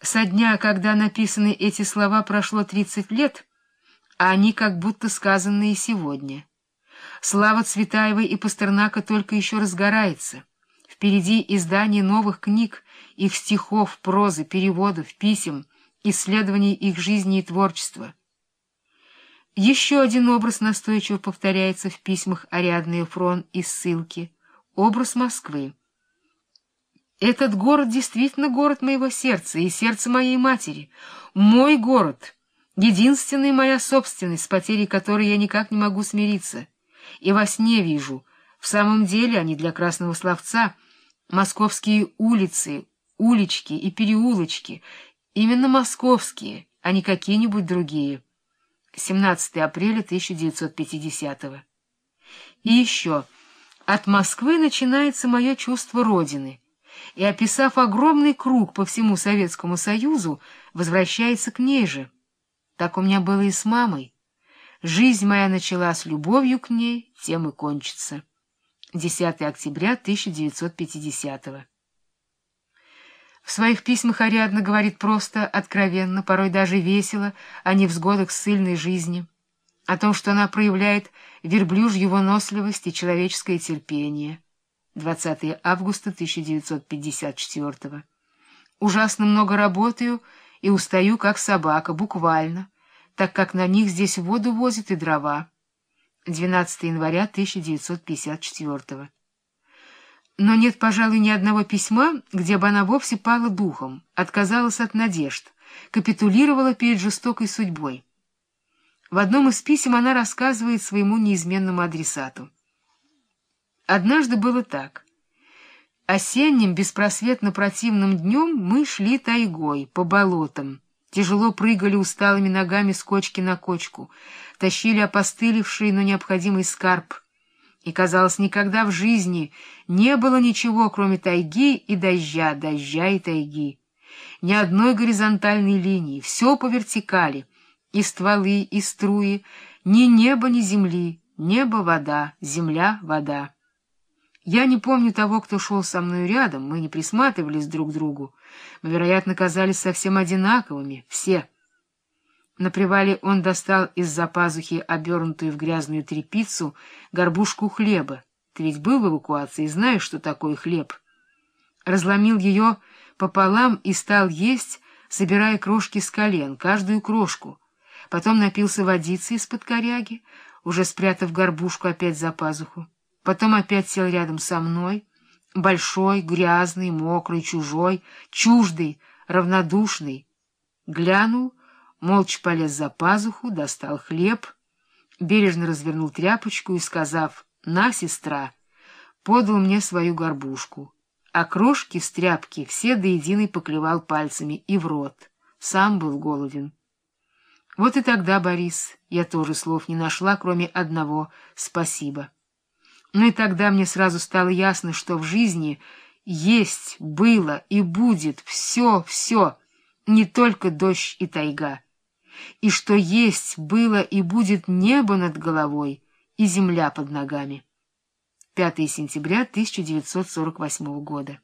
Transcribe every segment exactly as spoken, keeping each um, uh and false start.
Со дня, когда написаны эти слова, прошло тридцать лет, а они как будто сказанные сегодня. Слава Цветаевой и Пастернака только еще разгорается. Впереди издание новых книг, их стихов, прозы, переводов, писем, исследований их жизни и творчества. Еще один образ настойчиво повторяется в письмах Ариадны Эфрон и ссылки — образ Москвы. Этот город действительно город моего сердца и сердца моей матери. Мой город, единственная моя собственность, с потерей которой я никак не могу смириться. И во сне вижу, в самом деле они для красного словца, московские улицы, улички и переулочки, именно московские, а не какие-нибудь другие. семнадцатое апреля тысяча девятьсот пятидесятого. И еще, от Москвы начинается мое чувство Родины, и, описав огромный круг по всему Советскому Союзу, возвращается к ней же. Так у меня было и с мамой. Жизнь моя начала с любовью к ней, тем и кончится. десятое октября тысяча девятьсот пятидесятого. В своих письмах Ариадна говорит просто, откровенно, порой даже весело о невзгодах ссыльной жизни, о том, что она проявляет верблюжью выносливость и человеческое терпение. двадцатое августа тысяча девятьсот пятьдесят четвёртого. Ужасно много работаю и устаю, как собака, буквально, так как на них здесь воду возят и дрова. двенадцатое января тысяча девятьсот пятьдесят четвёртого. Но нет, пожалуй, ни одного письма, где бы она вовсе пала духом, отказалась от надежд, капитулировала перед жестокой судьбой. В одном из писем она рассказывает своему неизменному адресату. Однажды было так. Осенним, беспросветно противным днем мы шли тайгой, по болотам, тяжело прыгали усталыми ногами с кочки на кочку, тащили опостылевший, но необходимый скарб. И, казалось, никогда в жизни не было ничего, кроме тайги и дождя, дождя и тайги. Ни одной горизонтальной линии, все по вертикали, и стволы, и струи, ни неба, ни земли, небо — вода, земля — вода. Я не помню того, кто шел со мной рядом, мы не присматривались друг к другу. Мы, вероятно, казались совсем одинаковыми, все. На привале он достал из-за пазухи, обернутую в грязную тряпицу, горбушку хлеба. Ты ведь был в эвакуации и знаешь, что такое хлеб. Разломил ее пополам и стал есть, собирая крошки с колен, каждую крошку. Потом напился водицы из-под коряги, уже спрятав горбушку опять за пазуху. Потом опять сел рядом со мной, большой, грязный, мокрый, чужой, чуждый, равнодушный. Глянул, молча полез за пазуху, достал хлеб, бережно развернул тряпочку и, сказав «На, сестра», подал мне свою горбушку, а крошки с тряпки все до единой поклевал пальцами и в рот. Сам был голоден. Вот и тогда, Борис, я тоже слов не нашла, кроме одного «спасибо». Но и тогда мне сразу стало ясно, что в жизни есть, было и будет все, все, не только дождь и тайга, и что есть, было и будет небо над головой и земля под ногами. пятое сентября тысяча девятьсот сорок восьмого года.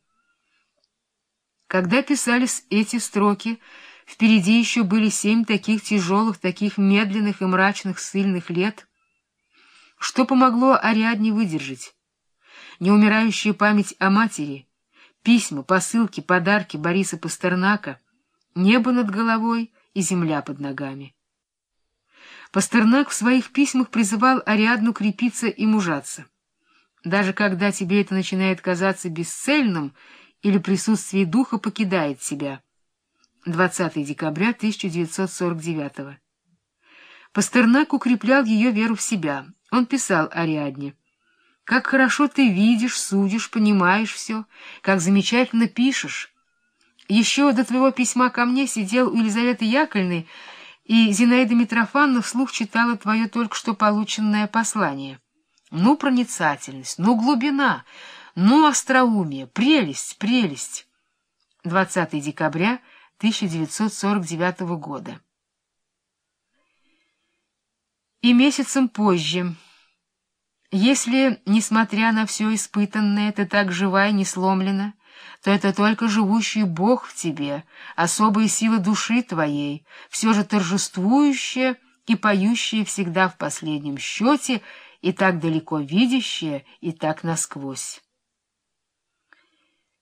Когда писались эти строки, впереди еще были семь таких тяжелых, таких медленных и мрачных ссыльных лет. Что помогло Ариадне выдержать? Неумирающая память о матери, письма, посылки, подарки Бориса Пастернака, небо над головой и земля под ногами. Пастернак в своих письмах призывал Ариадну крепиться и мужаться. Даже когда тебе это начинает казаться бесцельным или присутствие духа покидает тебя. двадцатое декабря тысяча девятьсот сорок девятого. Пастернак укреплял ее веру в себя. Он писал Ариадне: «Как хорошо ты видишь, судишь, понимаешь все, как замечательно пишешь. Еще до твоего письма ко мне сидел у Елизаветы Яковлевны, и Зинаида Митрофановна вслух читала твое только что полученное послание. Ну, проницательность, ну, глубина, ну, остроумие, прелесть, прелесть». двадцатое декабря тысяча девятьсот сорок девятого года. И месяцем позже. Если, несмотря на все испытанное, ты так жива и не сломлена, то это только живущий Бог в тебе, особая сила души твоей, все же торжествующая и поющая всегда в последнем счете, и так далеко видящая, и так насквозь.